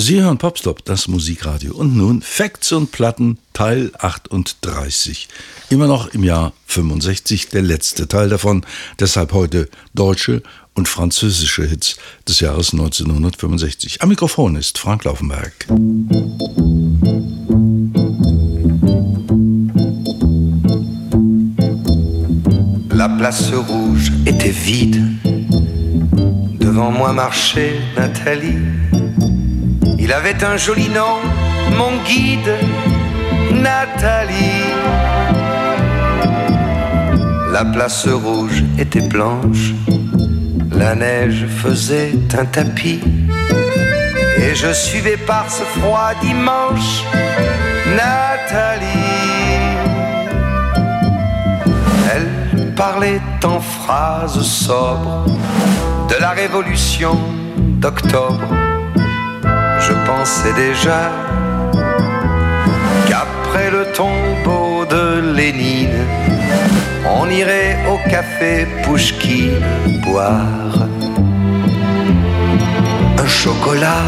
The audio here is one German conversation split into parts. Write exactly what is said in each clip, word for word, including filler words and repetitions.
Sie hören Popstop, das Musikradio. Und nun Facts und Platten, Teil achtunddreißig. Immer noch im Jahr fünfundsechzig, der letzte Teil davon. Deshalb heute deutsche und französische Hits des Jahres neunzehnhundertfünfundsechzig. Am Mikrofon ist Frank Laufenberg. La place rouge était vide. Devant moi marchait Nathalie. Il avait un joli nom, mon guide, Nathalie. La place rouge était blanche. La neige faisait un tapis. Et je suivais par ce froid dimanche Nathalie. Elle parlait en phrases sobres de la révolution d'octobre. Je pensais déjà qu'après le tombeau de Lénine, on irait au café Pouchkine boire un chocolat.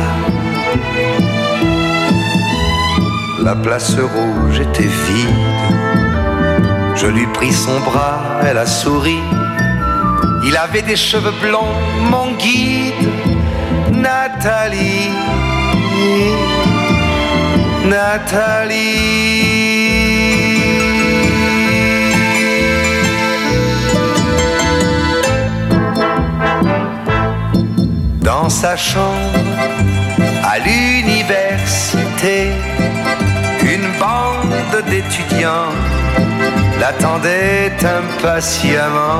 La place rouge était vide. Je lui pris son bras, elle a souri. Il avait des cheveux blonds, mon guide, Nathalie. Nathalie. Dans sa chambre, à l'université, une bande d'étudiants l'attendait impatiemment.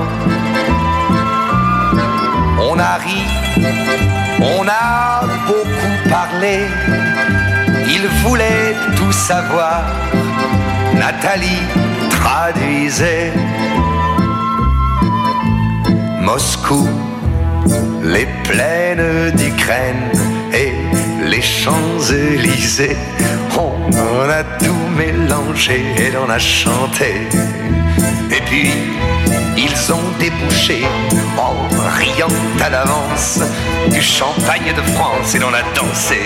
On a ri, on a beaucoup parlé. Il voulait tout savoir. Nathalie traduisait. Moscou, les plaines d'Ukraine et les Champs-Élysées. On a tout mélangé et l'on a chanté. Et puis ils ont débouché en riant à l'avance du champagne de France et l'on a dansé.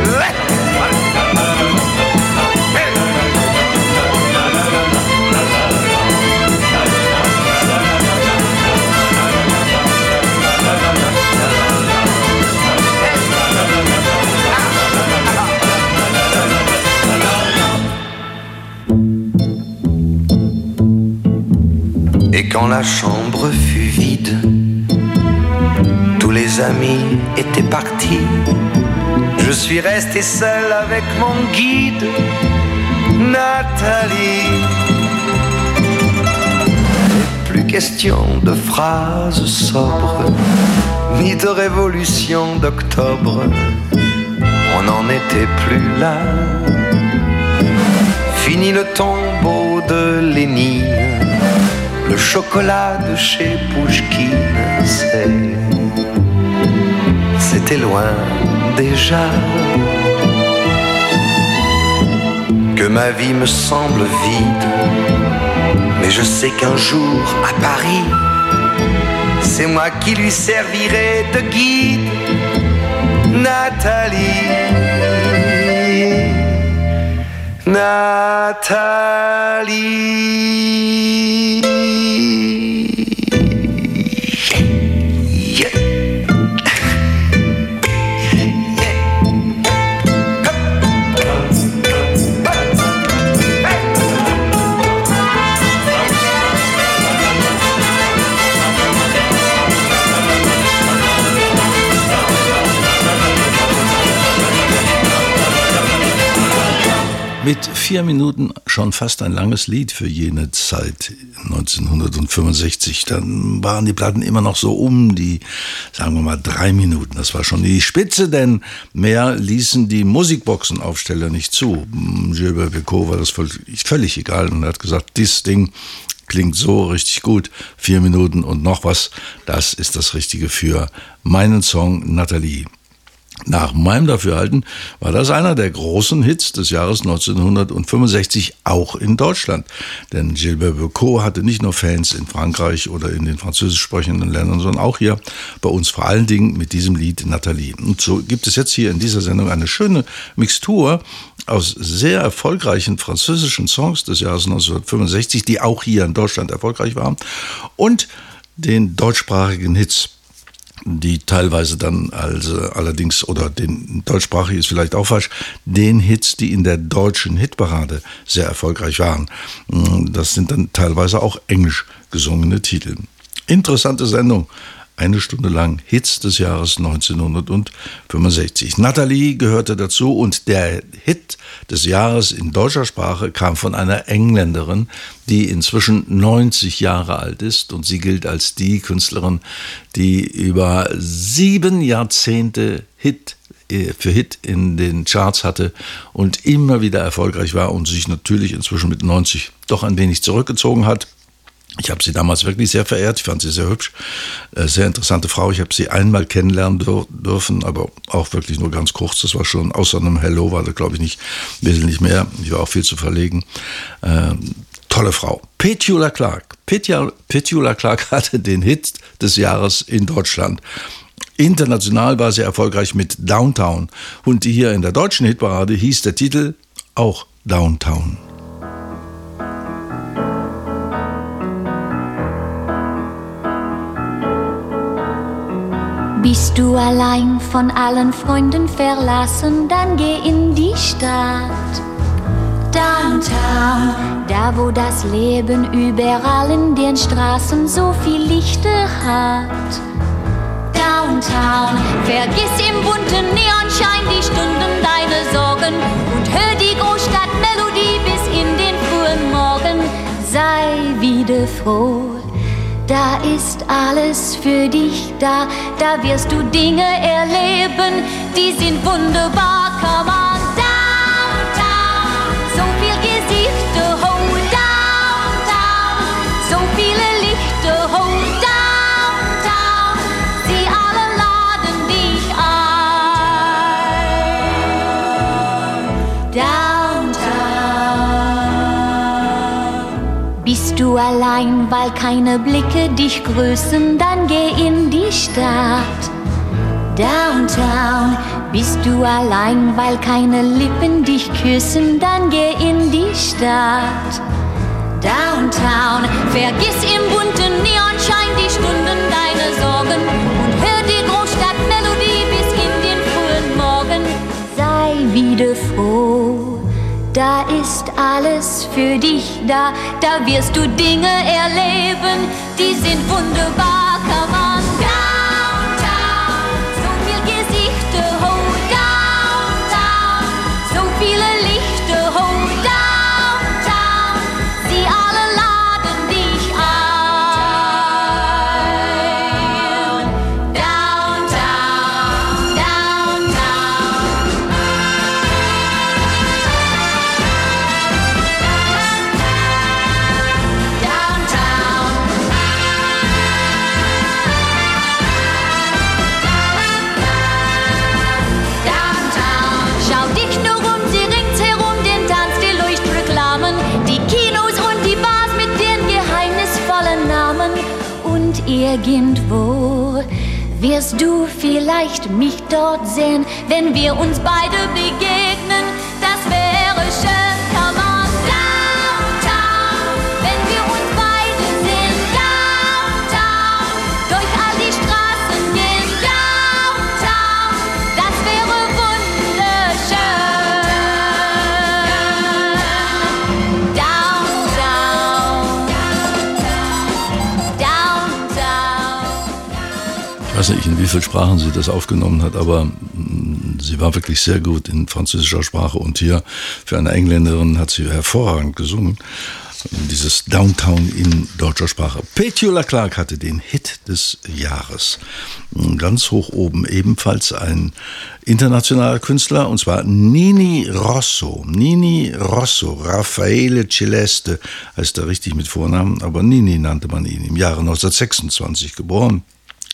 Et quand la chambre fut vide, tous les amis étaient partis. Je suis resté seul avec mon guide, Nathalie. Et plus question de phrases sobres, ni de révolution d'octobre. On n'en était plus là. Fini le tombeau de Lénine. Le chocolat de chez Pouchkine, c'est... c'était loin déjà. Que ma vie me semble vide, mais je sais qu'un jour à Paris, c'est moi qui lui servirai de guide, Nathalie. Nathalie. Mit vier Minuten schon fast ein langes Lied für jene Zeit, neunzehnhundertfünfundsechzig. Dann waren die Platten immer noch so um die, sagen wir mal, drei Minuten. Das war schon die Spitze, denn mehr ließen die Musikboxenaufsteller nicht zu. Gilbert Bécaud war das völlig egal und er hat gesagt, dieses Ding klingt so richtig gut. Vier Minuten und noch was, das ist das Richtige für meinen Song Nathalie. Nach meinem Dafürhalten war das einer der großen Hits des Jahres neunzehnhundertfünfundsechzig, auch in Deutschland. Denn Gilbert Bécaud hatte nicht nur Fans in Frankreich oder in den französisch sprechenden Ländern, sondern auch hier bei uns vor allen Dingen mit diesem Lied Nathalie. Und so gibt es jetzt hier in dieser Sendung eine schöne Mixtur aus sehr erfolgreichen französischen Songs des Jahres neunzehnhundertfünfundsechzig, die auch hier in Deutschland erfolgreich waren, und den deutschsprachigen Hits, die teilweise dann also allerdings, oder den deutschsprachig ist vielleicht auch falsch, den Hits, die in der deutschen Hitparade sehr erfolgreich waren. Das sind dann teilweise auch englisch gesungene Titel. Interessante Sendung. Eine Stunde lang Hits des Jahres neunzehnhundertfünfundsechzig. Nathalie gehörte dazu, und der Hit des Jahres in deutscher Sprache kam von einer Engländerin, die inzwischen neunzig Jahre alt ist, und sie gilt als die Künstlerin, die über sieben Jahrzehnte Hit für Hit in den Charts hatte und immer wieder erfolgreich war und sich natürlich inzwischen mit neunzig doch ein wenig zurückgezogen hat. Ich habe sie damals wirklich sehr verehrt, ich fand sie sehr hübsch, äh, sehr interessante Frau. Ich habe sie einmal kennenlernen dür- dürfen, aber auch wirklich nur ganz kurz. Das war schon, außer einem Hello war das, glaube ich, nicht wesentlich mehr. Ich war auch viel zu verlegen. Äh, tolle Frau. Petula Clark. Petula, Petula Clark hatte den Hit des Jahres in Deutschland. International war sie erfolgreich mit Downtown. Und hier in der deutschen Hitparade hieß der Titel auch Downtown. Bist du allein von allen Freunden verlassen, dann geh in die Stadt. Downtown, da wo das Leben überall in den Straßen so viel Lichter hat. Downtown, vergiss im bunten Neonschein die Stunden deine Sorgen und hör die Großstadtmelodie bis in den frühen Morgen. Sei wieder froh. Da ist alles für dich da, da wirst du Dinge erleben, die sind wunderbar. Come on, downtown, so viel Gesichter, oh, downtown, so viele Lichter, oh, downtown, sie alle laden dich ein. Downtown, bist du allein, weil keine Blicke dich grüßen, dann geh in die Stadt. Downtown, bist du allein, weil keine Lippen dich küssen, dann geh in die Stadt. Downtown, vergiss im bunten Neonschein die Stunden deine Sorgen und hör die Großstadtmelodie bis in den frühen Morgen. Sei wieder froh. Da ist alles für dich da, da wirst du Dinge erleben, die sind wunderbar. Come on, downtown, so viel Gesichter, oh, downtown, so viele Lichter, oh, downtown, sie alle laden dich ein. Downtown, downtown. Irgendwo wirst du vielleicht mich dort sehen, wenn wir uns beide begegnen, das wäre schön. Come on, downtown, wenn wir uns beide sehen, downtown, durch all die Straßen gehen, downtown, das wäre wunderschön. Downtown, downtown. Ich weiß nicht, in wie vielen Sprachen sie das aufgenommen hat, aber sie war wirklich sehr gut in französischer Sprache, und hier für eine Engländerin hat sie hervorragend gesungen. Dieses Downtown in deutscher Sprache. Petula Clark hatte den Hit des Jahres. Ganz hoch oben ebenfalls ein internationaler Künstler, und zwar Nini Rosso. Nini Rosso, Raffaele Celeste heißt er richtig mit Vornamen, aber Nini nannte man ihn, im Jahre neunzehnhundertsechsundzwanzig geboren.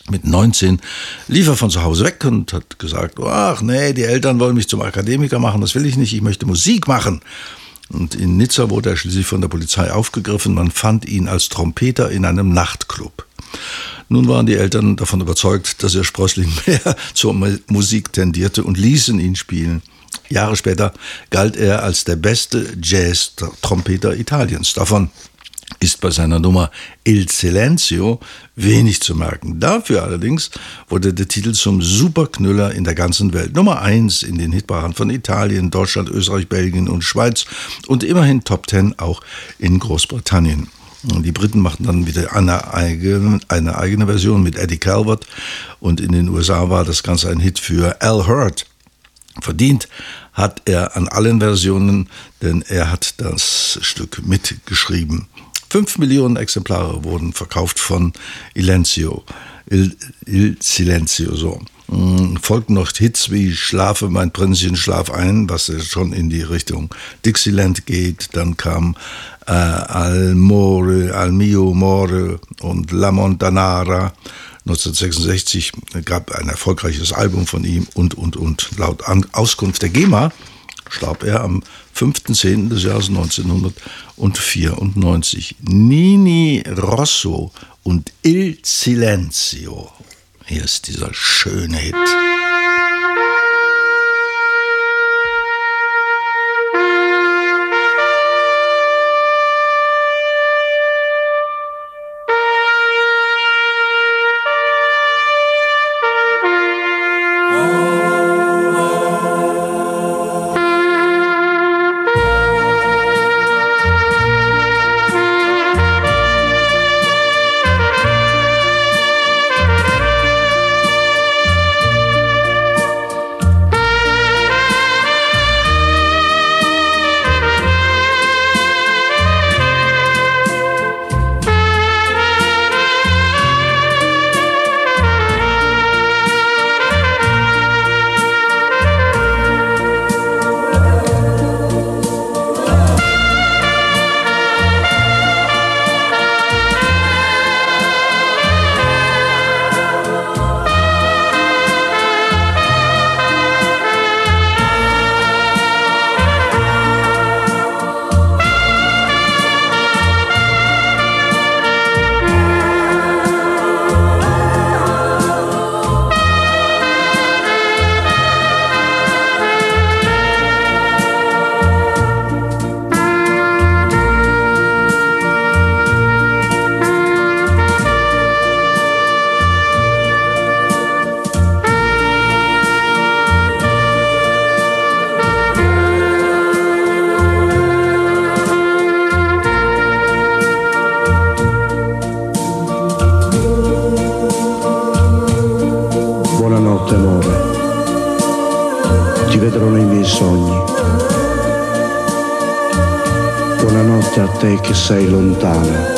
Mit neunzehn lief er von zu Hause weg und hat gesagt, ach nee, die Eltern wollen mich zum Akademiker machen, das will ich nicht, ich möchte Musik machen. Und in Nizza wurde er schließlich von der Polizei aufgegriffen, man fand ihn als Trompeter in einem Nachtclub. Nun waren die Eltern davon überzeugt, dass er Sprössling mehr zur Musik tendierte und ließen ihn spielen. Jahre später galt er als der beste Jazz-Trompeter Italiens. Davon ist bei seiner Nummer Il Silenzio wenig zu merken. Dafür allerdings wurde der Titel zum Superknüller in der ganzen Welt. Nummer eins in den Hitparaden von Italien, Deutschland, Österreich, Belgien und Schweiz und immerhin Top Ten auch in Großbritannien. Die Briten machten dann wieder eine eigene, eine eigene Version mit Eddie Calvert und in den U S A war das Ganze ein Hit für Al Hurt. Verdient hat er an allen Versionen, denn er hat das Stück mitgeschrieben. Fünf Millionen Exemplare wurden verkauft von Silenzio, Il, Il Silenzio, so. Folgten noch Hits wie Schlafe, mein Prinzchen, schlaf ein, was schon in die Richtung Dixieland geht. Dann kam äh, Al More, Al Mio More und La Montanara. neunzehnhundertsechsundsechzig gab ein erfolgreiches Album von ihm und, und, und. Laut Auskunft der GEMA starb er am fünften zehnten des Jahres neunzehnhundertvierundneunzig. Nini Rosso und Il Silenzio. Hier ist dieser schöne Hit. Che sei lontana.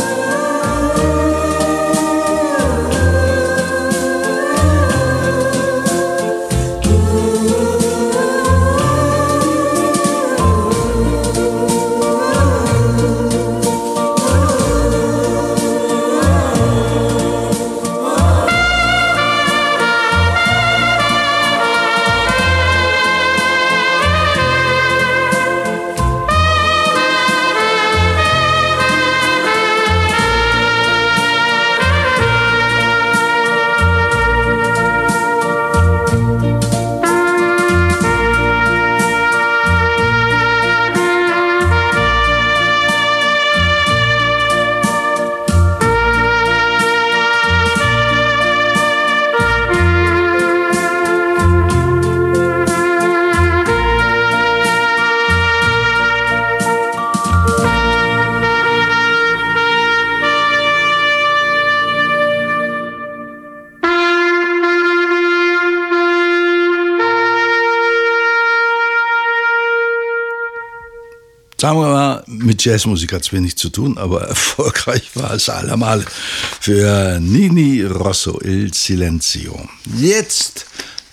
Sagen wir mal, mit Jazzmusik hat es wenig zu tun, aber erfolgreich war es allemal für Nini Rosso, Il Silenzio. Jetzt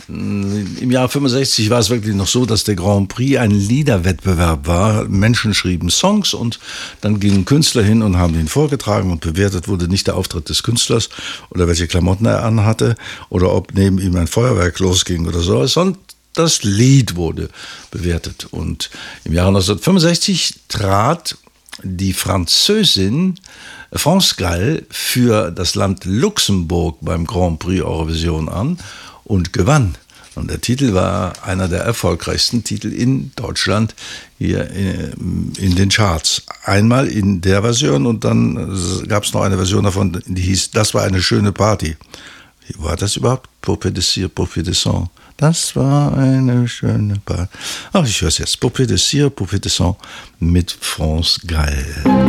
Im Jahr fünfundsechzig war es wirklich noch so, dass der Grand Prix ein Liederwettbewerb war. Menschen schrieben Songs und dann gingen Künstler hin und haben ihn vorgetragen und bewertet wurde nicht der Auftritt des Künstlers oder welche Klamotten er anhatte oder ob neben ihm ein Feuerwerk losging oder so, sondern das Lied wurde bewertet. Und im Jahre neunzehnhundertfünfundsechzig trat die Französin France Gall für das Land Luxemburg beim Grand Prix Eurovision an und gewann. Und der Titel war einer der erfolgreichsten Titel in Deutschland hier in den Charts. Einmal in der Version und dann gab es noch eine Version davon, die hieß Das war eine schöne Party. War das überhaupt? Poupée de cire, Poupée de sang. Das war eine schöne Party. Ach, ich höre es jetzt. Poupée de cire, Poupée de sang mit France Gall.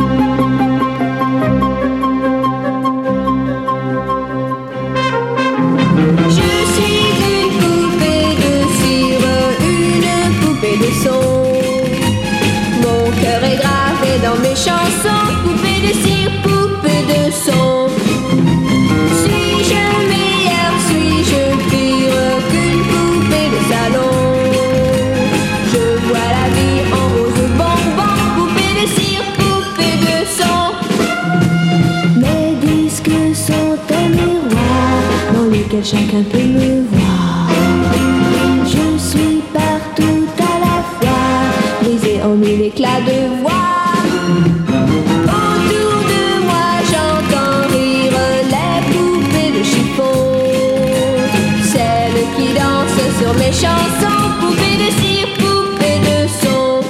Dans mes chansons, poupée de cire, poupée de son. Suis-je meilleure, suis-je pire qu'une poupée de salon? Je vois la vie en rose bonbon, poupée de cire, poupée de son. Mes disques sont un miroir dans lequel chacun peut me voir. Je suis partout à la fois, brisée en mille éclats de voix. Autour de moi j'entends rire les poupées de chiffon, celles qui dansent sur mes chansons, poupées de cire, poupées de son.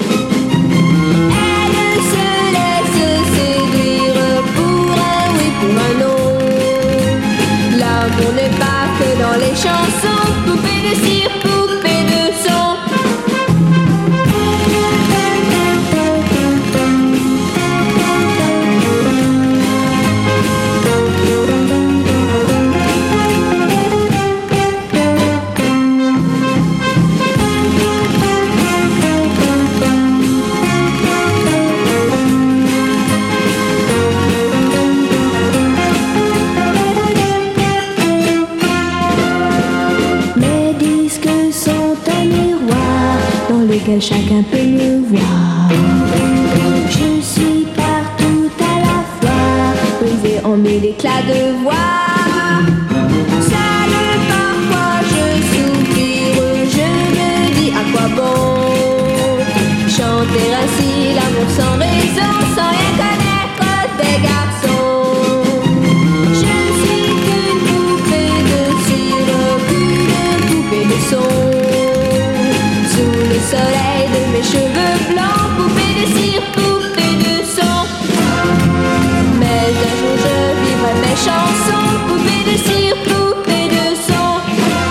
Elles se laissent séduire pour un oui, pour un non. L'amour n'est pas que dans les chansons, poupées de cire, poupées de son. Chacun peut me voir. Je suis partout à la fois, brisée en mille éclats de voix. Seule parfois je soupire, je me dis à quoi bon chanter ainsi l'amour sans raison, sans rien connaître des garçons. Je suis qu'une poupée de cire, qu'une poupée de son. Sous le soleil de mes cheveux blancs, poupée de cire, poupée de son. Mais un jour je vivrai mes chansons, poupée de cire, poupée de son.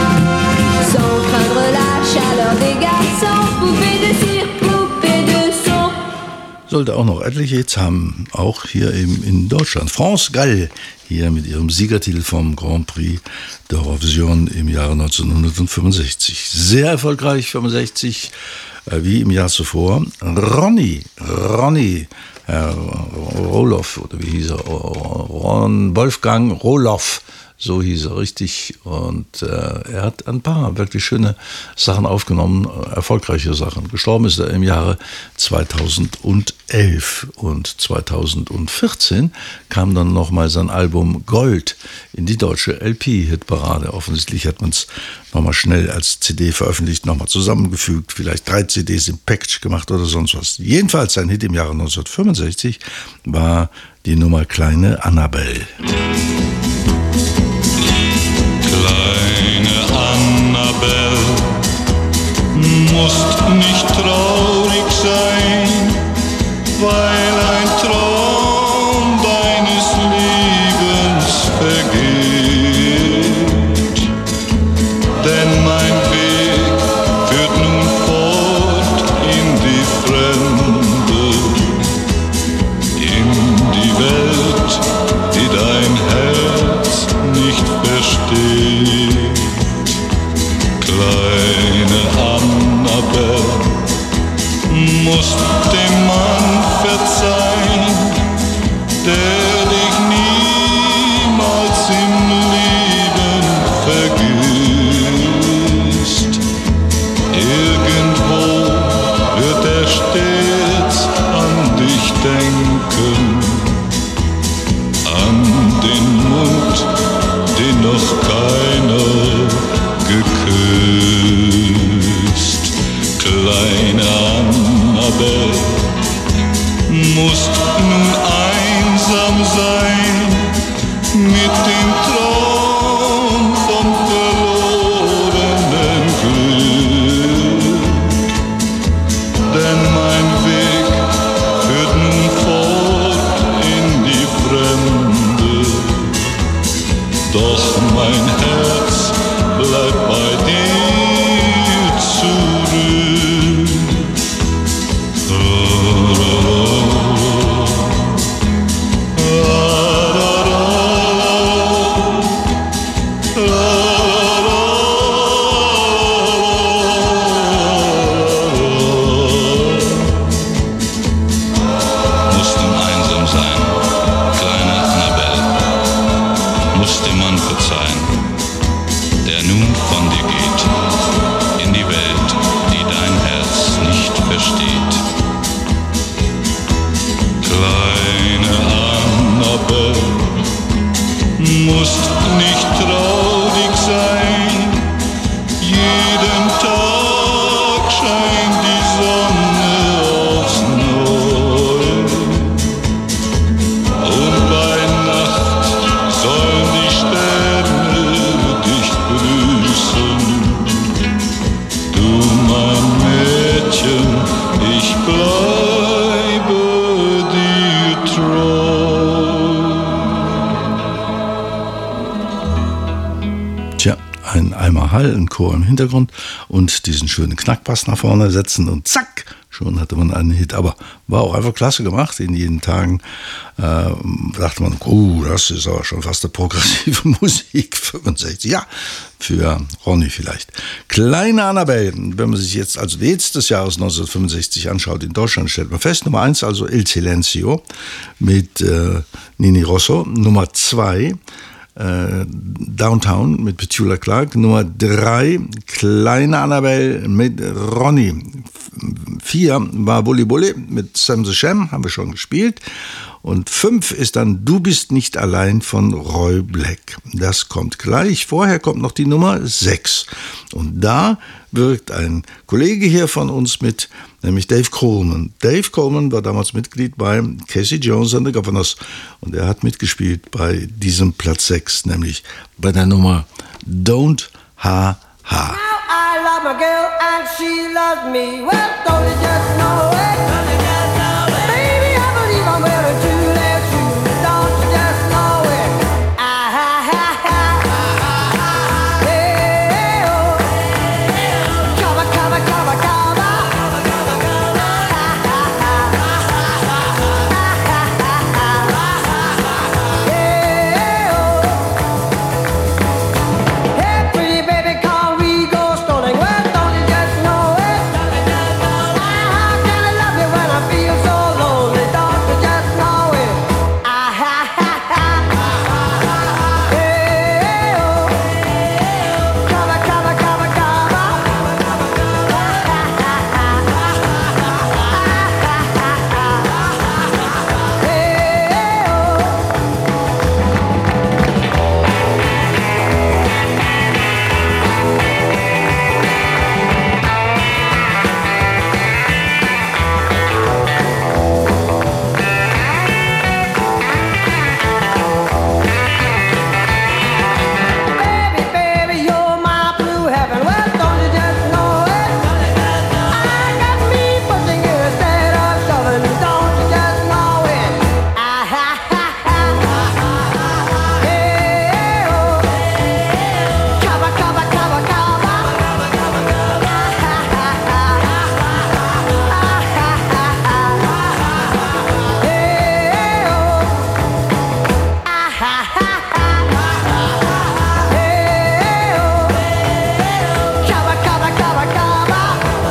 Sans craindre la chaleur des garçons, poupée de cire, poupée de son. Sollte auch noch etliche Hits haben, auch hier eben in Deutschland. France Gall hier mit ihrem Siegertitel vom Grand Prix d'Eurovision im Jahre neunzehnhundertfünfundsechzig. Sehr erfolgreich, fünfundsechzig, äh, wie im Jahr zuvor. Ronny, Ronny, Herr Roloff, oder wie hieß er? Ron Wolfgang Roloff. So hieß er richtig. Und äh, er hat ein paar wirklich schöne Sachen aufgenommen, erfolgreiche Sachen. Gestorben ist er im Jahre zweitausendelf. Und zweitausendvierzehn kam dann nochmal sein Album Gold in die deutsche L P-Hitparade. Offensichtlich hat man es nochmal schnell als C D veröffentlicht, nochmal zusammengefügt, vielleicht drei C Ds im Package gemacht oder sonst was. Jedenfalls sein Hit im Jahre neunzehnhundertfünfundsechzig war die Nummer Kleine Annabelle. Kleine Annabelle, musst nicht traurig sein, weil ein Traum deines Lebens vergeht. Denn mein Weg führt nun fort in die Fremde, in die Welt, die dein Herz nicht versteht. Kleine Annabelle, musst dem Mann verzeihen, der dich niemals im Leben vergisst. Annabelle, musst nun einsam sein mit dem Traum vom verlorenen Glück. Denn mein Weg führt nun fort in die Fremde, doch mein Herz bleibt bei dir zurück. Musst nicht traurig sein, jeden Tag scheint die Sonne aufs Neue. Und bei Nacht sollen die Sterne dich grüßen. Du mein Mädchen, ich bleibe dir treu. Ein Eimer Hall, ein Chor im Hintergrund und diesen schönen Knackbass nach vorne setzen und zack, schon hatte man einen Hit. Aber war auch einfach klasse gemacht. In jeden Tagen äh, dachte man, oh, das ist aber schon fast eine progressive Musik. fünfundsechzig, ja, für Ronny vielleicht. Kleine Annabelle, wenn man sich jetzt also die Hits des Jahres neunzehnhundertfünfundsechzig anschaut in Deutschland, stellt man fest, Nummer eins, also Il Silenzio mit äh, Nini Rosso. Nummer zwei, Downtown mit Petula Clark. Nummer drei, Kleine Annabelle mit Ronny. Vier war Bully Bully mit Sam the Sham, haben wir schon gespielt. Und fünf ist dann Du bist nicht allein von Roy Black. Das kommt gleich. Vorher kommt noch die Nummer sechs. Und da wirkt ein Kollege hier von uns mit, nämlich Dave Coleman. Dave Coleman war damals Mitglied bei Casey Jones and the Governors. Und er hat mitgespielt bei diesem Platz sechs, nämlich bei der Nummer Don't Ha Ha. Now I love my girl and she loves me. Well, don't you just know it? Baby, I believe I'm wearing two left shoes. Don't you just know it? Ah, ha, ha, ha. Hey, oh. Cover, cover, cover, cover. Ha, ha, ha. Ha, ha, ha. Hey, oh. Hey, pretty baby, can we go strolling? Well, don't you just know it? How can I love you when I feel so lonely? Don't you just know it? Ah, ha, ha, ha. Hey, oh. Cover, cover, cover, cover. Ha, ha, ha, ha. Hey, oh. Baby, baby, you're my blue heaven. Well, don't you just know it? I got me pushing you instead of shoving. Don't you just know it? Ah, ha, ha, ha. Hey, oh. Cover, cover, cover, cover. Ah, ha, ha, ha. Ah, ha, ha, ha. Hey, oh. Ah, ha, ha, ha. Hey, oh. Cover, cover, cover, cover.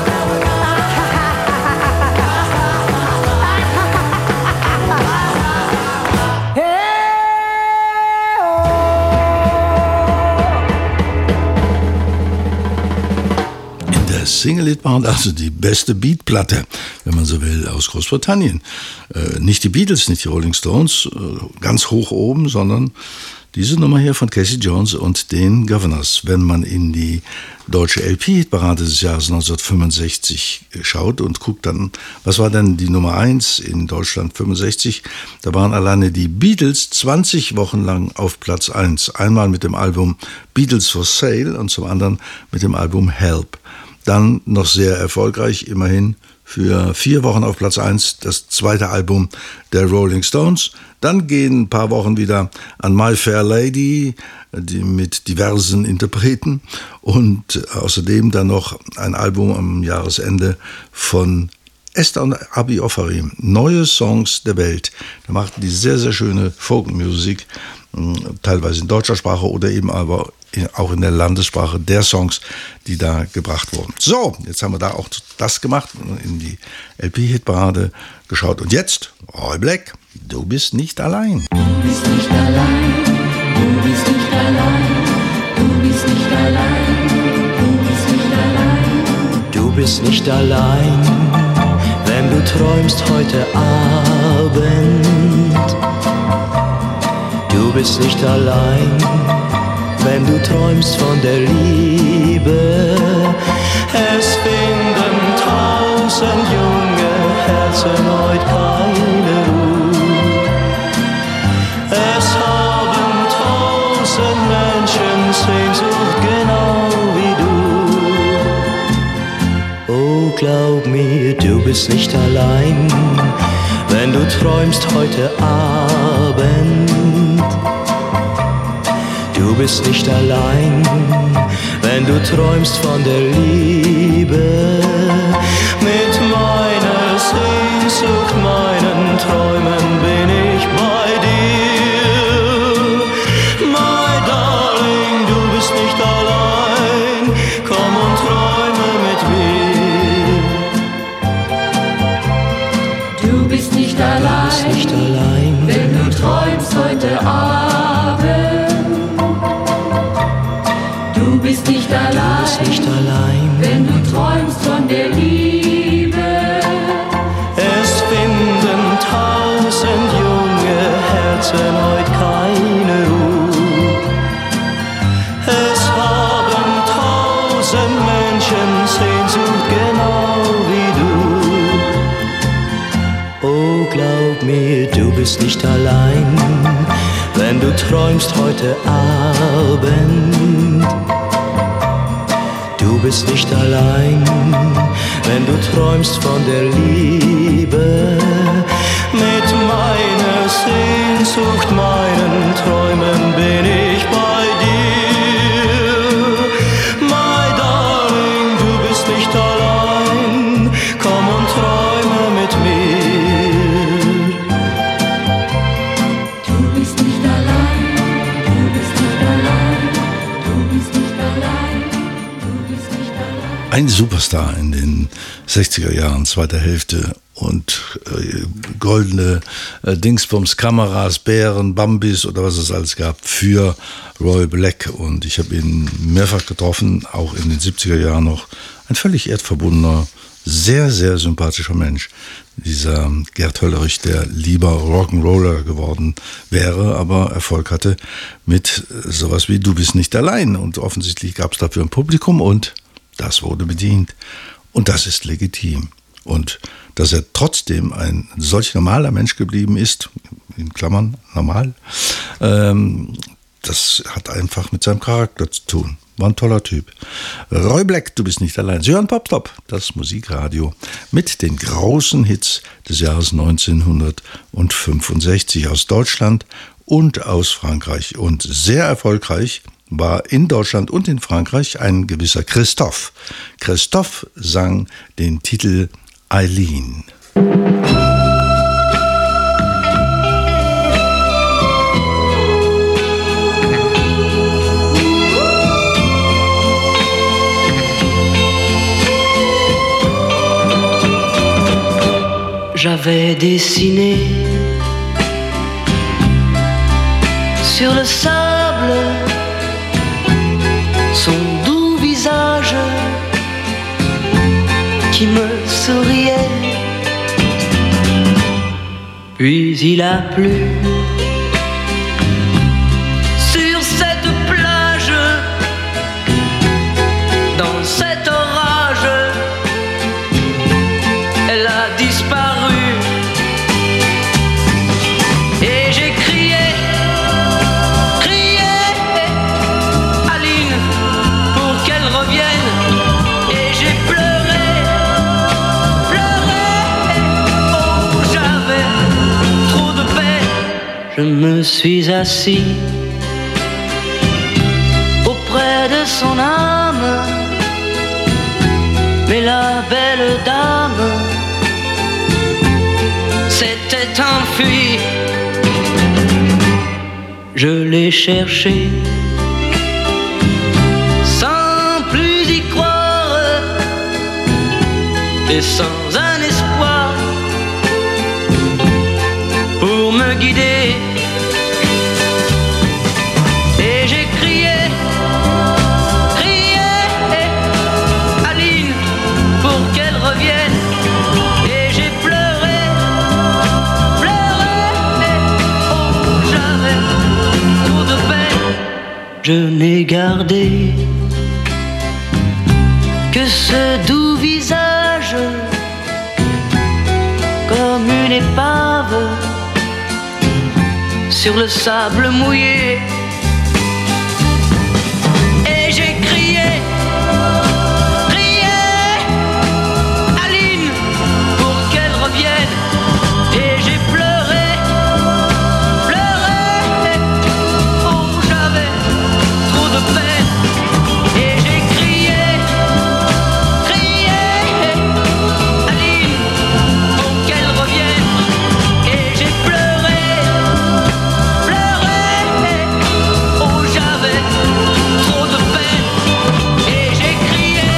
In der Single-Hit-Band, also die beste Beat-Platte, wenn man so will, aus Großbritannien. Äh, nicht die Beatles, nicht die Rolling Stones, äh, ganz hoch oben, sondern Diese Nummer hier von Casey Jones und den Governors. Wenn man in die deutsche L P-Hitparade des Jahres neunzehnhundertfünfundsechzig schaut und guckt dann, was war denn die Nummer eins in Deutschland fünfundsechzig, da waren alleine die Beatles zwanzig Wochen lang auf Platz eins. Einmal mit dem Album Beatles for Sale und zum anderen mit dem Album Help. Dann noch sehr erfolgreich, immerhin für vier Wochen auf Platz eins, das zweite Album der Rolling Stones. Dann gehen ein paar Wochen wieder an My Fair Lady, die mit diversen Interpreten. Und außerdem dann noch ein Album am Jahresende von Esther und Abi Ofarim, Neue Songs der Welt. Da machten die sehr, sehr schöne Folkmusik, teilweise in deutscher Sprache oder eben aber auch in der Landessprache der Songs, die da gebracht wurden. So, jetzt haben wir da auch das gemacht, in die L P-Hitparade geschaut. Und jetzt, Roy Black, du bist nicht allein. Du bist nicht allein, du bist nicht allein, du bist nicht allein, du bist nicht allein. Du bist nicht allein, wenn du träumst heute Abend. Du bist nicht allein, wenn du träumst von der Liebe. Es finden tausend junge Herzen heute keine Ruhe. Es haben tausend Menschen Sehnsucht genau wie du. Oh, glaub mir, du bist nicht allein, wenn du träumst heute Abend. Du bist nicht allein, wenn du träumst von der Liebe. Mit meiner Sehnsucht, meinen Träumen bin ich bei dir. My darling, du bist nicht allein, komm und träume mit mir. Du bist nicht allein, Du bist nicht allein, wenn du träumst heute Abend. Du bist nicht allein, du bist nicht allein, wenn du träumst von der Liebe. es finden tausend junge Herzen heute keine Ruhe. Es haben tausend Menschen Sehnsucht genau wie du. Oh, glaub mir, du bist nicht allein, wenn du träumst heute Abend. Du bist nicht allein, wenn du träumst von der Liebe. Mit meiner Sehnsucht, meinen Träumen bin ich bei dir. My darling, du bist nicht allein, komm und träume mit mir. Du bist nicht allein, du bist nicht allein, du bist nicht allein, du bist nicht allein. Ein Superstar in den sechziger Jahren, zweiter Hälfte und äh, goldene äh, Dingsbums, Kameras, Bären, Bambis oder was es alles gab für Roy Black. Und ich habe ihn mehrfach getroffen, auch in den siebziger Jahren noch. Ein völlig erdverbundener, sehr, sehr sympathischer Mensch. Dieser Gerd Höllerich, der lieber Rock'n'Roller geworden wäre, aber Erfolg hatte mit sowas wie Du bist nicht allein. Und offensichtlich gab es dafür ein Publikum und das wurde bedient. Und das ist legitim. Und dass er trotzdem ein solch normaler Mensch geblieben ist, in Klammern normal, ähm, das hat einfach mit seinem Charakter zu tun. War ein toller Typ. Roy Black, du bist nicht allein. Sie hören Pop Top, das Musikradio, mit den großen Hits des Jahres neunzehnhundertfünfundsechzig aus Deutschland und aus Frankreich. Und sehr erfolgreich war in Deutschland und in Frankreich ein gewisser Christophe. Christophe sang den Titel Eileen. J'avais dessiné sur le sable son doux visage qui me souriait. Puis il a plu cet orage, elle a disparu. Et j'ai crié, crié, Aline, pour qu'elle revienne. Et j'ai pleuré, pleuré, oh j'avais trop de peine. Je me suis assis auprès de son âme, mais la belle dame s'était enfuie. Je l'ai cherchée sans plus y croire et sans un espoir pour me guider. Et j'ai crié, crié, Aline, pour qu'elle revienne. Et j'ai pleuré, pleuré, oh j'avais trop de peine. Je n'ai gardé que ce doux visage comme une épave sur le sable mouillé. Et j'ai crié, crié, Aline, pour qu'elle revienne. Et j'ai pleuré, pleuré, oh j'avais trop de peine. Et j'ai crié, crié, Aline, pour qu'elle revienne. Et j'ai pleuré, pleuré, oh j'avais trop de peine. Et j'ai crié,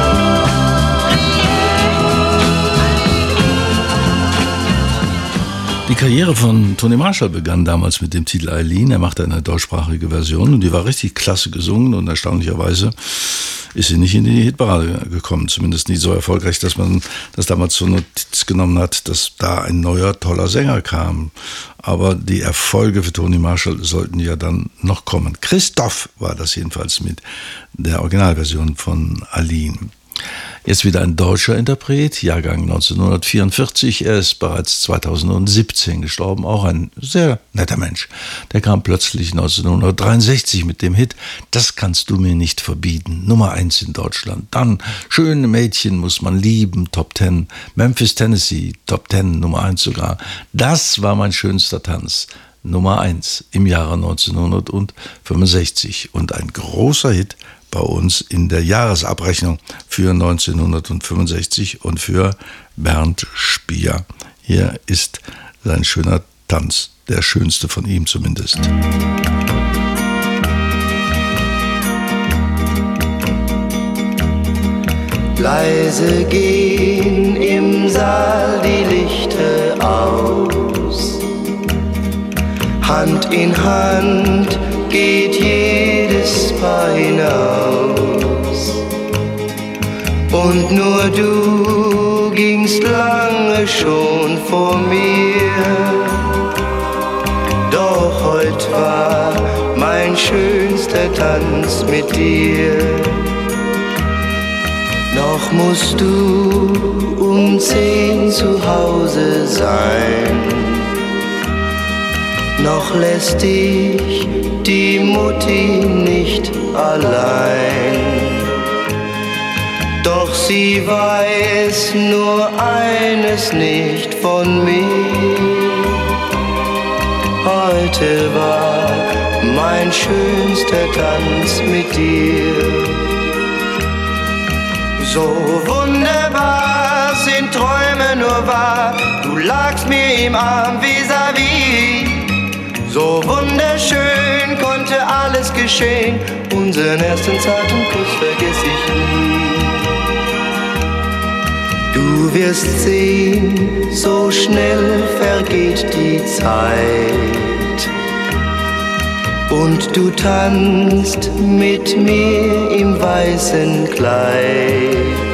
Die Karriere von Tony Marshall begann damals mit dem Titel Eileen. Er machte eine deutschsprachige Version und die war richtig klasse gesungen und erstaunlicherweise ist sie nicht in die Hitparade gekommen. Zumindest nicht so erfolgreich, dass man das damals zur Notiz genommen hat, dass da ein neuer, toller Sänger kam. Aber die Erfolge für Tony Marshall sollten ja dann noch kommen. Christoph war das jedenfalls mit der Originalversion von Eileen. Jetzt wieder ein deutscher Interpret, Jahrgang neunzehnhundertvierundvierzig. Er ist bereits zweitausendsiebzehn gestorben, auch ein sehr netter Mensch. Der kam plötzlich neunzehnhundertdreiundsechzig mit dem Hit Das kannst du mir nicht verbieten, Nummer eins in Deutschland. Dann Schöne Mädchen muss man lieben, Top Ten. Memphis, Tennessee, Top Ten, Nummer eins sogar. Das war mein schönster Tanz, Nummer eins im Jahre neunzehnhundertfünfundsechzig. Und ein großer Hit bei uns in der Jahresabrechnung für neunzehnhundertfünfundsechzig und für Bernd Spier. Hier ist sein schöner Tanz, der schönste von ihm zumindest. Leise gehen im Saal die Lichter aus, Hand in Hand geht jedes Paar hinaus. Und nur du gingst lange schon vor mir, doch heut war mein schönster Tanz mit dir. Noch musst du um zehn zu Hause sein, noch lässt dich die Mutti nicht allein. Doch sie weiß nur eines nicht von mir: heute war mein schönster Tanz mit dir. So wunderbar sind Träume nur wahr, du lagst mir im Arm vis-à-vis. So wunderschön konnte alles geschehen, unseren ersten zarten Kuss vergess ich nie. Du wirst sehen, so schnell vergeht die Zeit, und du tanzt mit mir im weißen Kleid.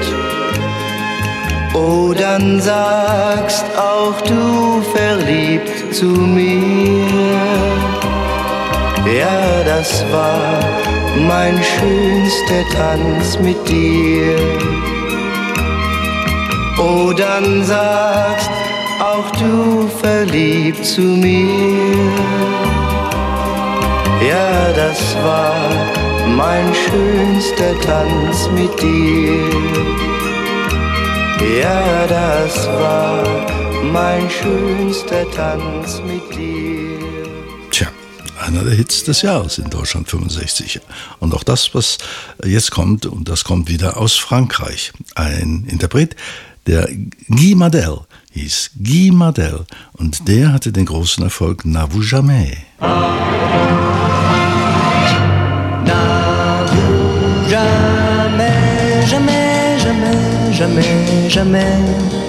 Oh, dann sagst auch du verliebt zu mir: ja, das war mein schönster Tanz mit dir. Oh, dann sagst auch du verliebt zu mir. Ja, das war mein schönster Tanz mit dir. Ja, das war mein schönster Tanz mit dir. Tja, einer der Hits des Jahres in Deutschland fünfundsechzig. Und auch das, was jetzt kommt, und das kommt wieder aus Frankreich. Ein Interpret, der Guy Madel hieß, Guy Madel. Und der hatte den großen Erfolg N'avoue jamais. N'avoue jamais, jamais, jamais, jamais, jamais.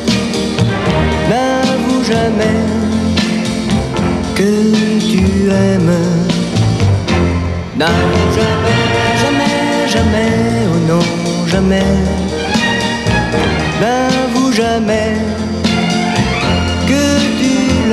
N'avoue jamais que tu aimes. N'avoue jamais, jamais, jamais, oh non, jamais. N'avoue jamais que tu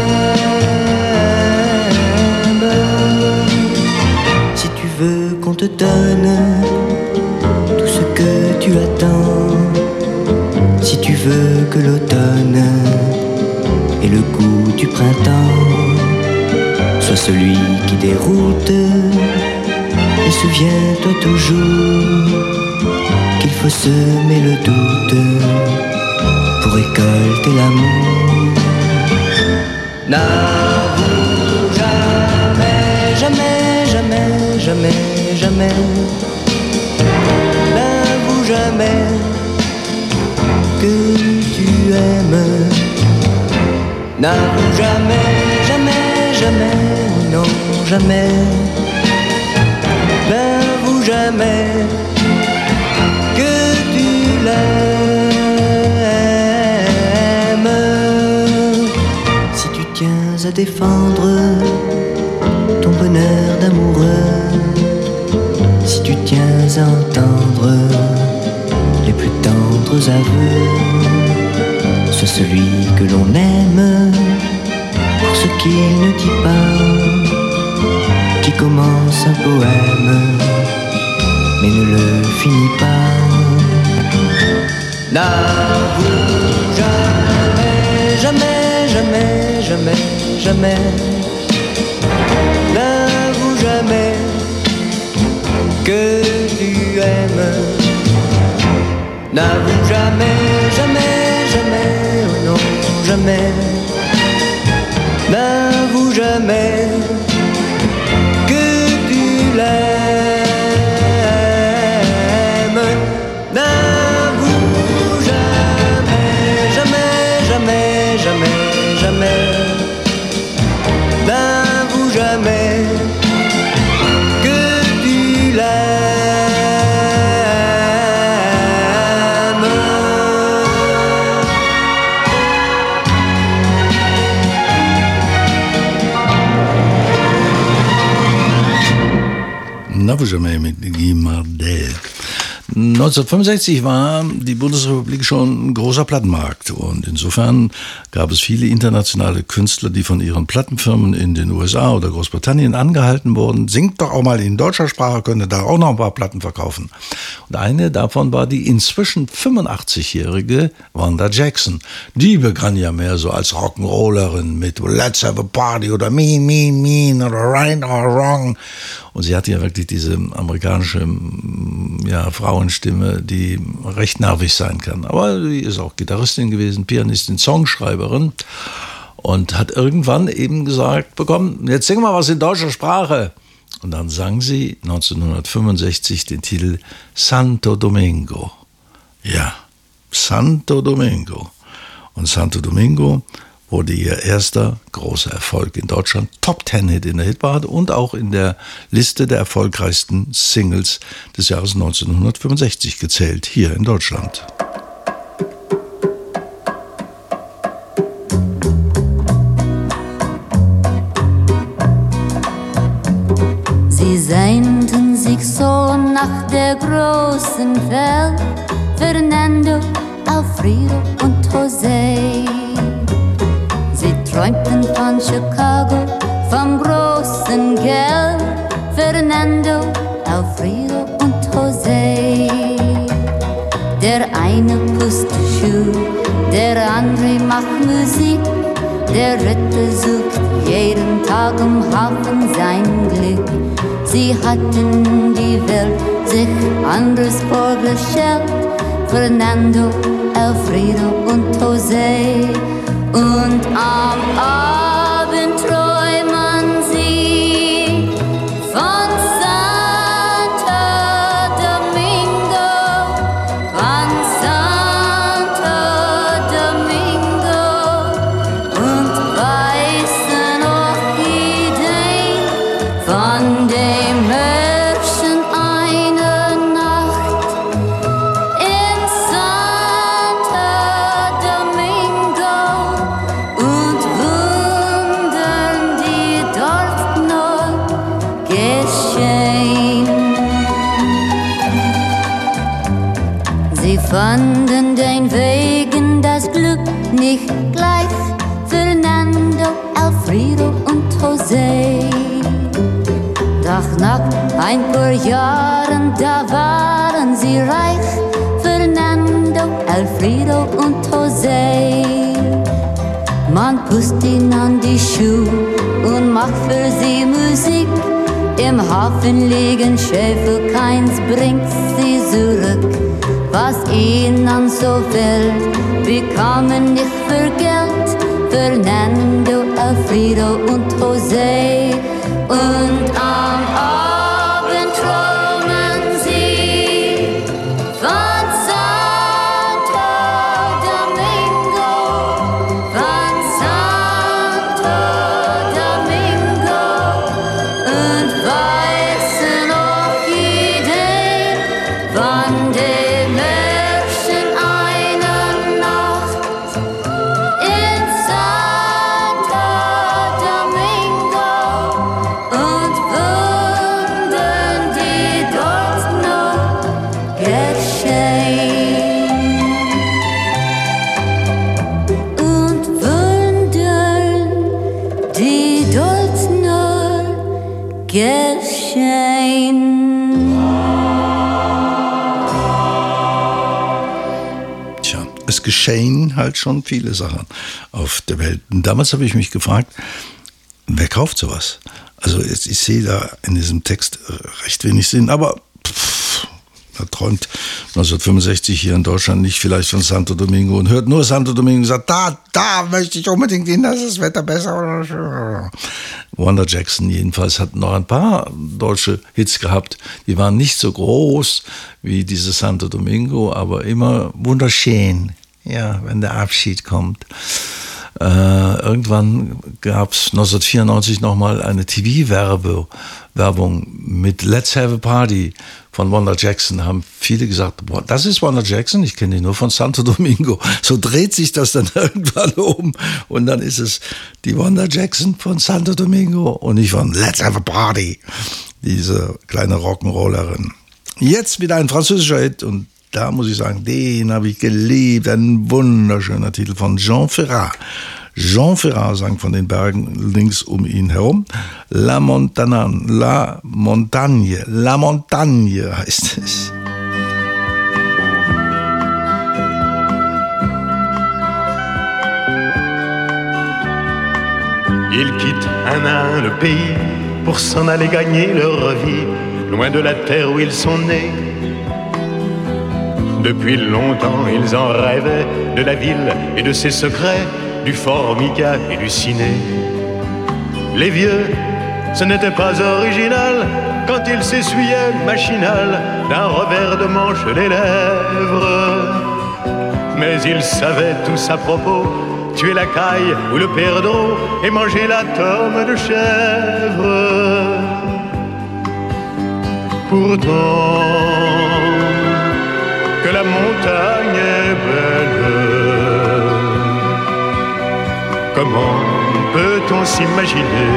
l'aimes. Si tu veux qu'on te donne tout ce que tu attends, si tu veux que l'automne et le goût du printemps soit celui qui déroute, et souviens-toi toujours qu'il faut semer le doute pour récolter l'amour. N'avoue jamais, jamais, jamais, jamais, jamais. N'avoue jamais que tu aimes. N'avoue jamais, jamais, jamais, non, jamais. N'avoue jamais que tu l'aimes. Si tu tiens à défendre ton bonheur d'amoureux, si tu tiens à entendre les plus tendres aveux, sois celui que l'on aime pour ce qu'il ne dit pas, qui commence un poème mais ne le finit pas. N'avoue jamais, jamais, jamais, jamais, jamais. N'avoue jamais que tu aimes. N'avoue jamais, jamais, jamais, oh non, jamais. N'avoue jamais que tu l'aimes. N'avoue jamais que tu l'aimes. N'avoue jamais mit Guy Madel. neunzehnhundertfünfundsechzig war die Bundesrepublik schon ein großer Plattenmarkt und insofern gab es viele internationale Künstler, die von ihren Plattenfirmen in den U S A oder Großbritannien angehalten wurden. Singt doch auch mal in deutscher Sprache, könnt ihr da auch noch ein paar Platten verkaufen. Und eine davon war die inzwischen fünfundachtzigjährige Wanda Jackson. Die begann ja mehr so als Rock'n'Rollerin mit Let's Have a Party oder Mean, Mean, Mean oder Right or Wrong. Und sie hatte ja wirklich diese amerikanische, ja, Frauenstimme, die recht nervig sein kann. Aber sie ist auch Gitarristin gewesen, Pianistin, Songschreiberin und hat irgendwann eben gesagt bekommen, jetzt sing mal was in deutscher Sprache. Und dann sang sie neunzehnhundertfünfundsechzig den Titel Santo Domingo. Ja, Santo Domingo. Und Santo Domingo wurde ihr erster großer Erfolg in Deutschland, Top-Ten-Hit in der Hitparade und auch in der Liste der erfolgreichsten Singles des Jahres neunzehnhundertfünfundsechzig gezählt, hier in Deutschland. Sie sehnten sich so nach der großen Welt, Fernando, Alfredo und José. Sie träumten von Chicago, vom großen Geld, Fernando, Alfredo und José. Der eine pustet Schuh, der andere macht Musik. Der dritte sucht jeden Tag im Hafen sein Glück. Sie hatten die Welt sich anders vorgestellt. Fernando, Alfredo und José. Und am Abend träumen sie von Santo Domingo, von Santo Domingo und weißen Orchideen von dem Märchen einer Nacht in Santo Domingo und Wundern, die dort noch geschehen. Sie fanden den Weg in das Glück nicht gleich, Fernando, Alfredo und José. Doch nach ein paar Jahren, da waren sie reich, Fernando, Alfredo und José. Man pusst ihnen an die Schuhe und macht für sie Musik. Im Hafen liegen Schiffe, keins bringt sie zurück. Was ihnen so fehlt, bekommen nicht für Geld. Fernando, Alfredo und José. Und am Abend träumen sie von Santo Domingo, von Santo Domingo und weißen Orchideen von dem Märchen einer Nacht in Santo Domingo und Wundern, die dort noch geschehen. Und Wundern, die dort noch geschehen. Tja, es geschehen halt schon viele Sachen auf der Welt. Und damals habe ich mich gefragt, wer kauft sowas? Also jetzt, ich sehe da in diesem Text recht wenig Sinn, aber pff, man träumt neunzehnhundertfünfundsechzig hier in Deutschland nicht vielleicht von Santo Domingo und hört nur Santo Domingo und sagt, da, da möchte ich unbedingt hin, da ist das Wetter besser. Wanda Jackson jedenfalls hat noch ein paar deutsche Hits gehabt, die waren nicht so groß wie diese Santo Domingo, aber immer wunderschön, ja, wenn der Abschied kommt. Äh, irgendwann gab es neunzehnhundertvierundneunzig nochmal eine T V-Werbung mit Let's Have a Party von Wanda Jackson. Haben viele gesagt, boah, das ist Wanda Jackson, ich kenne die nur von Santo Domingo. So dreht sich das dann irgendwann um und dann ist es die Wanda Jackson von Santo Domingo und nicht von Let's Have a Party, diese kleine Rock'n'Rollerin. Jetzt wieder ein französischer Hit und da muss ich sagen, den habe ich geliebt. Ein wunderschöner Titel von Jean Ferrat. Jean Ferrat sang von den Bergen links um ihn herum. La Montagne, La Montagne, La Montagne heißt es. Ils quittent un à un le pays pour s'en aller gagner leur vie, loin de la terre où ils sont nés. Depuis longtemps, ils en rêvaient de la ville et de ses secrets, du formica et du ciné. Les vieux, ce n'était pas original quand ils s'essuyaient machinal d'un revers de manche les lèvres. Mais ils savaient tous à propos tuer la caille ou le perdreau et manger la tome de chèvre. Pourtant, que la montagne est belle, comment peut-on s'imaginer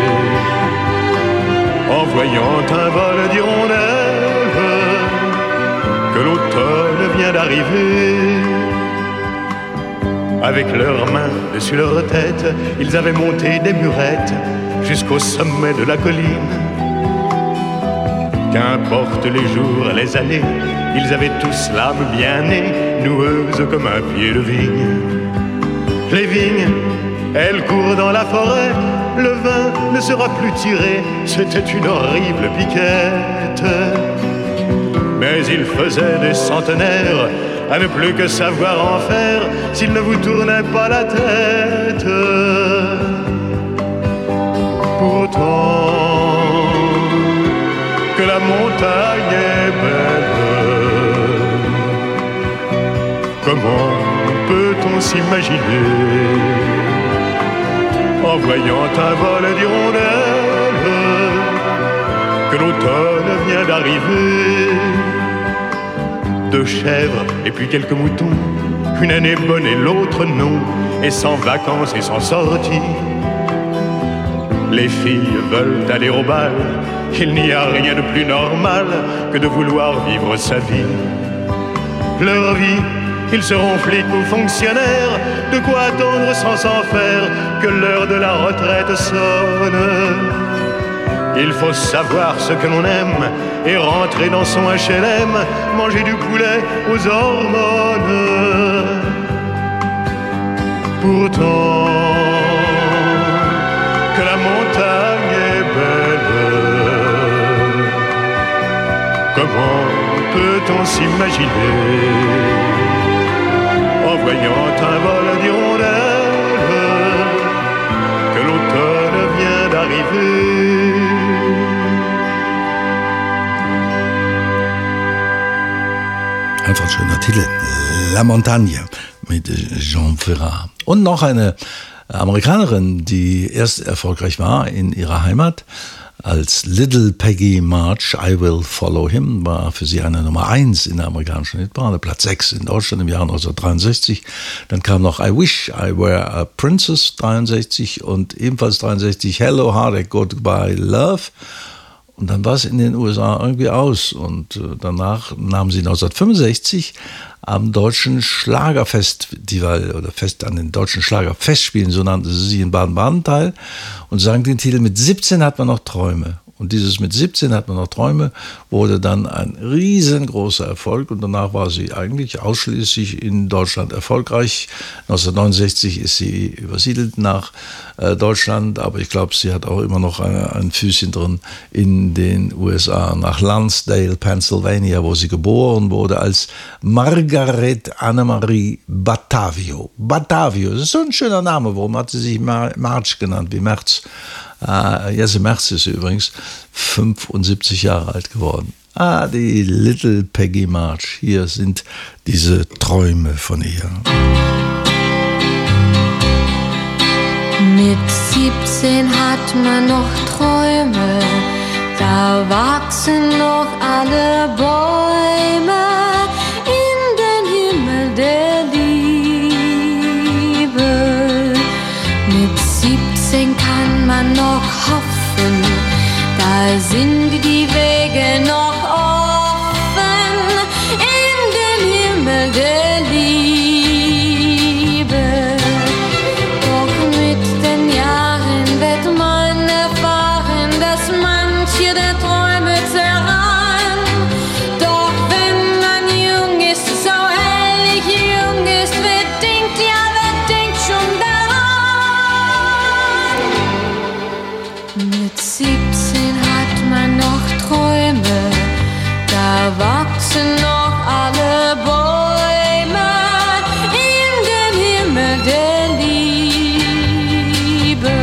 en voyant un vol d'hirondelles que l'automne vient d'arriver? Avec leurs mains dessus leur tête, ils avaient monté des murettes jusqu'au sommet de la colline. Qu'importe les jours, les années, ils avaient tous l'âme bien née, noueuse comme un pied de vigne. Les vignes, elles courent dans la forêt, le vin ne sera plus tiré, c'était une horrible piquette. Mais il faisait des centenaires à ne plus que savoir en faire s'il ne vous tournait pas la tête. Pourtant, que la montagne est belle, comment peut-on s'imaginer en voyant un vol d'hirondelles que l'automne vient d'arriver? Deux chèvres et puis quelques moutons, une année bonne et l'autre non, et sans vacances et sans sortie. Les filles veulent aller au bal, il n'y a rien de plus normal que de vouloir vivre sa vie. Leur vie, ils seront flics ou fonctionnaires, de quoi attendre sans s'en faire que l'heure de la retraite sonne. Il faut savoir ce que l'on aime et rentrer dans son H L M, manger du poulet aux hormones. Pourtant, que la montagne est belle, comment peut-on s'imaginer en voyant un vol d'hirondelles que l'automne vient d'arriver? Einfach schöner Titel. La Montagne mit Jean Ferrat. Und noch eine Amerikanerin, die erst erfolgreich war in ihrer Heimat als Little Peggy March. I Will Follow Him war für sie eine Nummer eins in der amerikanischen Hitparade, Platz sechs in Deutschland im Jahr neunzehnhundertdreiundsechzig. Dann kam noch I Wish I Were a Princess dreiundsechzig und ebenfalls dreiundsechzig Hello Heartache Goodbye Love. Und dann war es in den U S A irgendwie aus. Und danach nahm sie neunzehnhundertfünfundsechzig am deutschen Schlagerfestival oder Fest an den deutschen Schlagerfestspielen, so nannte sie sich, in Baden-Baden teil und sang den Titel Mit siebzehn hat man noch Träume. Und dieses Mit siebzehn hat man noch Träume wurde dann ein riesengroßer Erfolg und danach war sie eigentlich ausschließlich in Deutschland erfolgreich. neunzehnhundertneunundsechzig ist sie übersiedelt nach äh, Deutschland, aber ich glaube, sie hat auch immer noch eine, ein Füßchen drin in den U S A, nach Lansdale, Pennsylvania, wo sie geboren wurde, als Margaret Annemarie Batavio. Batavio, das ist so ein schöner Name, warum hat sie sich Mar- March genannt, wie Merz? Ah, Jesse Merz ist übrigens fünfundsiebzig Jahre alt geworden. Ah, die Little Peggy March. Hier sind diese Träume von ihr. Mit siebzehn hat man noch Träume, da wachsen noch alle Bäume in den Himmel der Liebe. Mit siebzehn kann man noch hoffen, da sind die Wege noch offen in den Himmel der Liebe. Doch mit den Jahren wird man erfahren, dass manche der Träume zerrann. Doch wenn man jung ist, so herrlich jung ist, wer denkt, ja, wer denkt schon daran? Mit siebzehn hat man noch Träume, da wachsen noch alle Bäume in den Himmel der Liebe.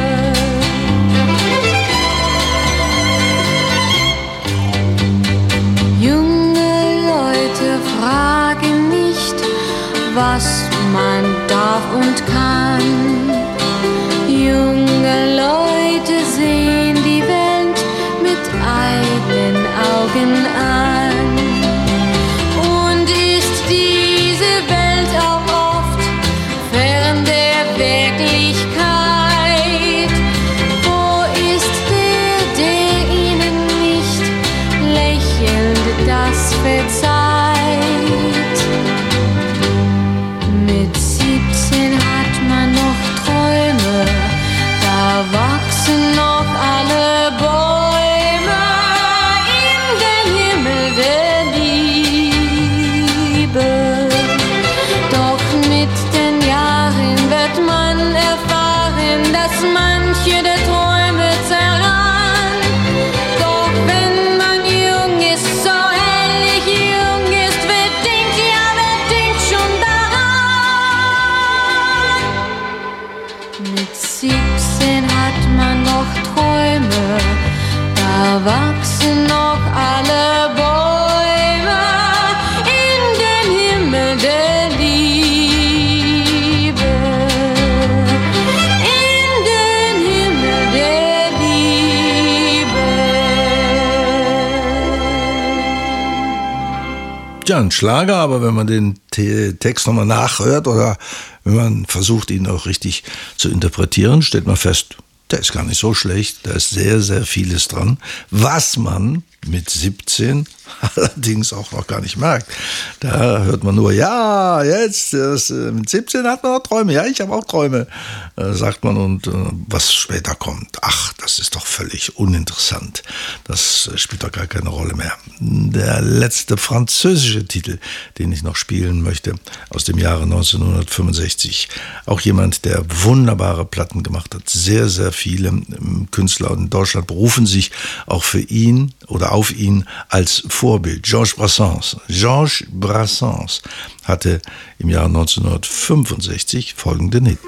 Junge Leute fragen nicht, was man darf und kann. Junge Leute sehen die Welt mit eigenen Augen an. Und ist diese Welt auch oft fern der Wirklichkeit? Wo ist der, der ihnen nicht lächelnd das verzeiht? Mit siebzehn hat man noch Träume, da wachsen ein Schlager, aber wenn man den Te- Text nochmal nachhört oder wenn man versucht, ihn auch richtig zu interpretieren, stellt man fest, der ist gar nicht so schlecht, da ist sehr, sehr vieles dran, was man mit siebzehn allerdings auch noch gar nicht merkt. Da hört man nur, ja, jetzt, das, mit siebzehn hat man auch Träume. Ja, ich habe auch Träume, äh, sagt man. Und äh, was später kommt, ach, das ist doch völlig uninteressant. Das äh, spielt doch gar keine Rolle mehr. Der letzte französische Titel, den ich noch spielen möchte, aus dem Jahre neunzehnhundertfünfundsechzig. Auch jemand, der wunderbare Platten gemacht hat. Sehr, sehr viele ähm, Künstler in Deutschland berufen sich auch für ihn oder auf ihn als Vorbild. Georges Brassens. Georges Brassens hatte im Jahr neunzehnhundertfünfundsechzig folgenden Hit.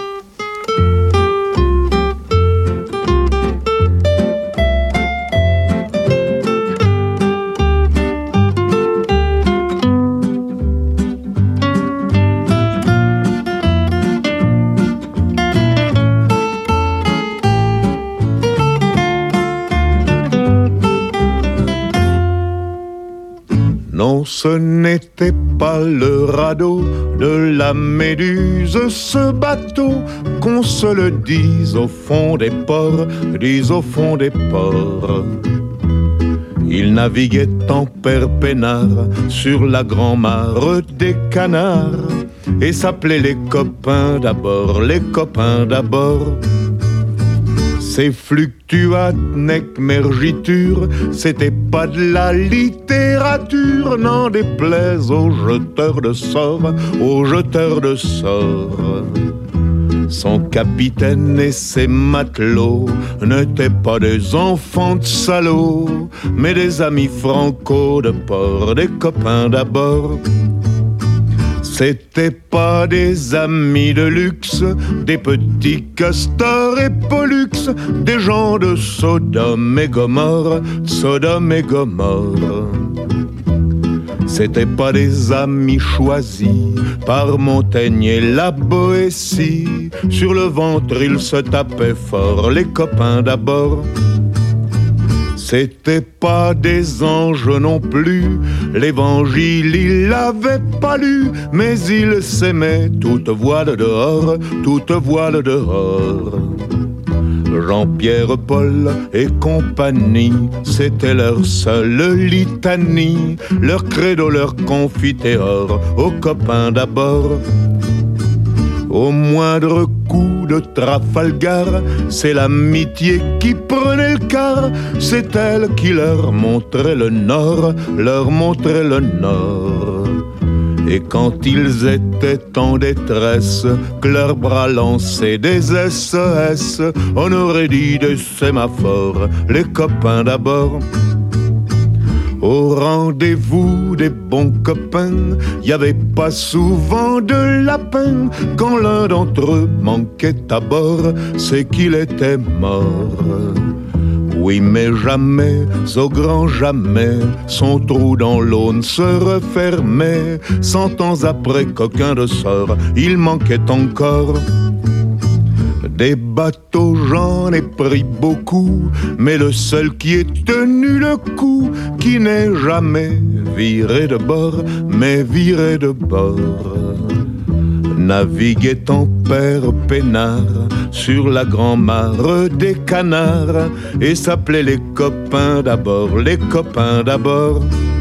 Non, ce n'était pas le radeau de la Méduse, ce bateau, qu'on se le dise au fond des ports, dise au fond des ports. Il naviguait en père peinard sur la grand-mare des canards et s'appelait les copains d'abord, les copains d'abord. Ces fluctuates nec mergiture, c'était pas de la littérature, n'en déplaise aux jeteurs de sorts, aux jeteurs de sorts. Son capitaine et ses matelots n'étaient pas des enfants de salauds, mais des amis franco de port, des copains d'abord. C'étaient pas des amis de luxe, des petits castors et pollux, des gens de Sodome et Gomorre, Sodome et Gomorre. C'étaient pas des amis choisis par Montaigne et la Boétie. Sur le ventre ils se tapaient fort, les copains d'abord. C'étaient pas des anges non plus, l'évangile il l'avait pas lu, mais ils s'aimaient toute voile dehors, toute voile dehors. Jean-Pierre, Paul et compagnie, c'était leur seule litanie, leur credo, leur confiteor, aux copains d'abord. Au moindre coup de Trafalgar, c'est l'amitié qui prenait le quart, c'est elle qui leur montrait le nord, leur montrait le nord. Et quand ils étaient en détresse, que leurs bras lançaient des S O S, on aurait dit des sémaphores, les copains d'abord. Au rendez-vous des bons copains, y avait pas souvent de lapin. Quand l'un d'entre eux manquait à bord, c'est qu'il était mort. Oui, mais jamais, au grand jamais, son trou dans l'Aune se refermait. Cent ans après qu'aucun de sort, il manquait encore. Des bateaux j'en ai pris beaucoup, mais le seul qui ait tenu le coup, qui n'est jamais viré de bord, mais viré de bord. Naviguait en père peinard sur la grand-mare des canards et s'appelait les copains d'abord, les copains d'abord.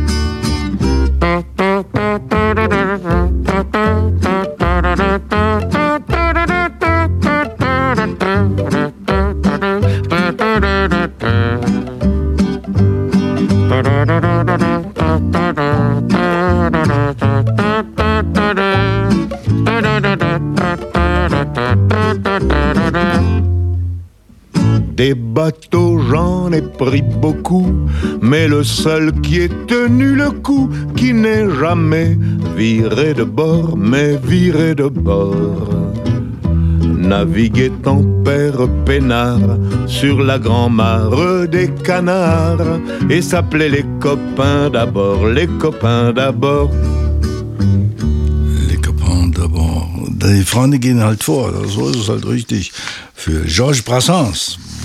Des bateaux j'en ai pris beaucoup, mais le seul qui ait tenu le coup, qui n'est jamais viré de bord, mais viré de bord. Naviguait en père peinard sur la grand-mare des canards et s'appelait les copains d'abord, les copains d'abord. Les copains d'abord. Die Freunde gehen halt vor, so ist es halt richtig. Für Georges Brassens,